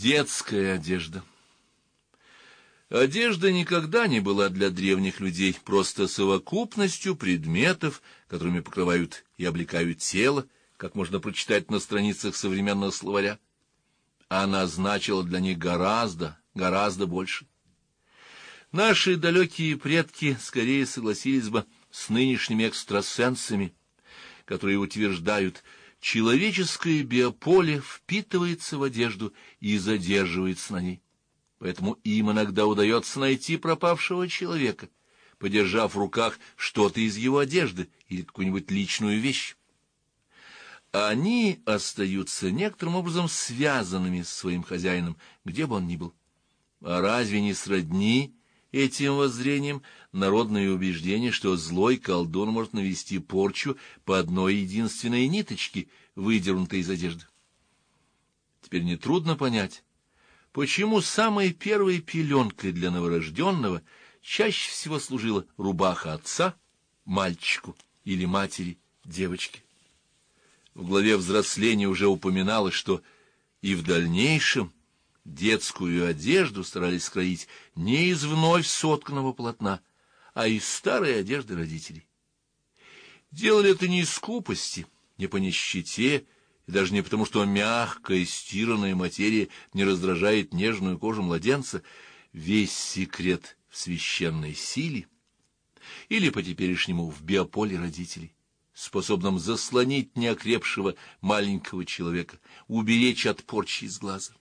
Детская одежда. Одежда никогда не была для древних людей просто совокупностью предметов, которыми покрывают и облекают тело, как можно прочитать на страницах современного словаря. Она значила для них гораздо больше. Наши далекие предки скорее согласились бы с нынешними экстрасенсами, которые утверждают, человеческое биополе впитывается в одежду и задерживается на ней. Поэтому им иногда удается найти пропавшего человека, подержав в руках что-то из его одежды или какую-нибудь личную вещь. Они остаются некоторым образом связанными с своим хозяином, где бы он ни был. А разве не сродни этим воззрениям народное убеждение, что злой колдун может навести порчу по одной единственной ниточке, выдернутой из одежды? Теперь нетрудно понять, почему самой первой пеленкой для новорожденного чаще всего служила рубаха отца мальчику или матери девочке. В главе взросления уже упоминалось, что и в дальнейшем детскую одежду старались скроить не из вновь сотканного полотна, а из старой одежды родителей. Делали это не из скупости, не по нищете, и даже не потому, что мягкая, стиранная материя не раздражает нежную кожу младенца. Весь секрет в священной силе, или по-теперешнему в биополе родителей, способном заслонить неокрепшего маленького человека, уберечь от порчи из глаза.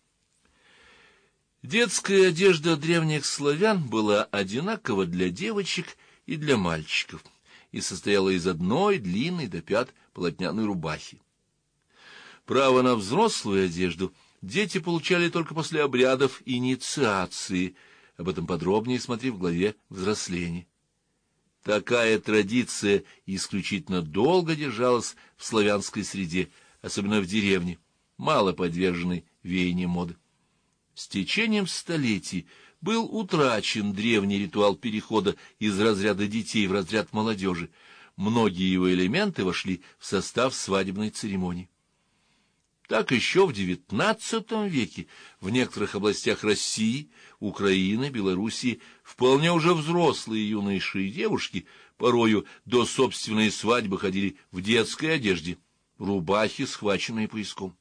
Детская одежда древних славян была одинакова для девочек и для мальчиков и состояла из одной длинной до пят полотняной рубахи. Право на взрослую одежду дети получали только после обрядов инициации, об этом подробнее смотри в главе «Взросление». Такая традиция исключительно долго держалась в славянской среде, особенно в деревне, мало подверженной веяниям моды. С течением столетий был утрачен древний ритуал перехода из разряда детей в разряд молодежи. Многие его элементы вошли в состав свадебной церемонии. Так еще в XIX веке в некоторых областях России, Украины, Белоруссии вполне уже взрослые юноши и девушки порою до собственной свадьбы ходили в детской одежде, рубахи, схваченные пояском.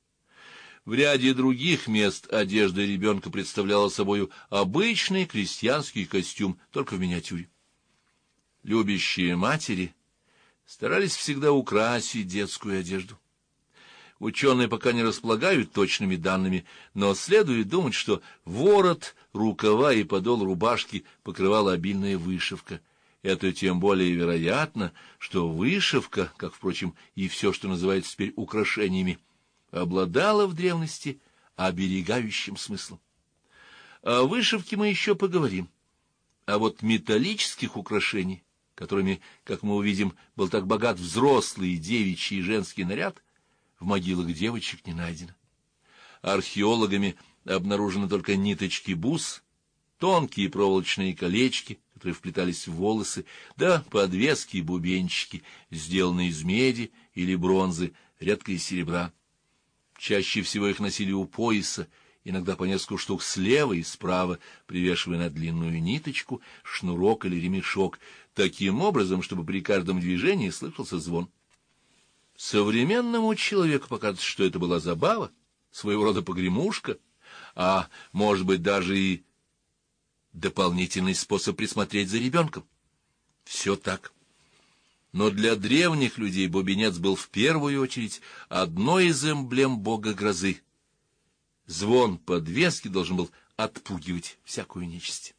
В ряде других мест одежда ребенка представляла собою обычный крестьянский костюм, только в миниатюре. Любящие матери старались всегда украсить детскую одежду. Ученые пока не располагают точными данными, но следует думать, что ворот, рукава и подол рубашки покрывала обильная вышивка. Это тем более вероятно, что вышивка, как, впрочем, и все, что называется теперь украшениями, обладала в древности оберегающим смыслом. О вышивке мы еще поговорим. А вот металлических украшений, которыми, как мы увидим, был так богат взрослый девичий и женский наряд, в могилах девочек не найдено. Археологами обнаружены только ниточки бус, тонкие проволочные колечки, которые вплетались в волосы, да подвески и бубенчики, сделанные из меди или бронзы, редко из серебра. Чаще всего их носили у пояса, иногда по несколько штук слева и справа, привешивая на длинную ниточку, шнурок или ремешок, таким образом, чтобы при каждом движении слышался звон. Современному человеку покажется, что это была забава, своего рода погремушка, а, может быть, даже и дополнительный способ присмотреть за ребенком. Все так. Но для древних людей бубенец был в первую очередь одной из эмблем бога грозы. Звон подвески должен был отпугивать всякую нечисть.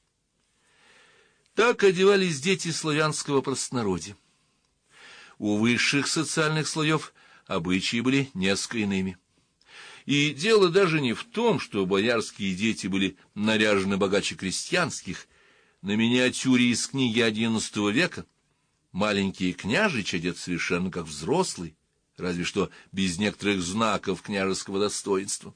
Так одевались дети славянского простонародья. У высших социальных слоев обычаи были несколько иными. И дело даже не в том, что боярские дети были наряжены богаче крестьянских. На миниатюре из книги XI века маленький княжич одет совершенно как взрослый, разве что без некоторых знаков княжеского достоинства.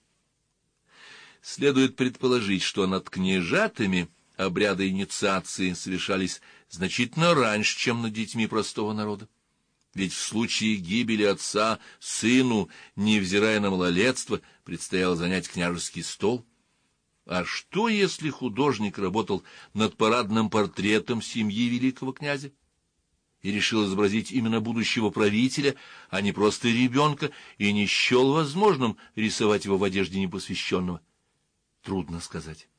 Следует предположить, что над княжатами обряды инициации совершались значительно раньше, чем над детьми простого народа. Ведь в случае гибели отца сыну, невзирая на малолетство, предстояло занять княжеский стол. А что, если художник работал над парадным портретом семьи великого князя и решил изобразить именно будущего правителя, а не просто ребенка, и не счел возможным рисовать его в одежде непосвященного? Трудно сказать.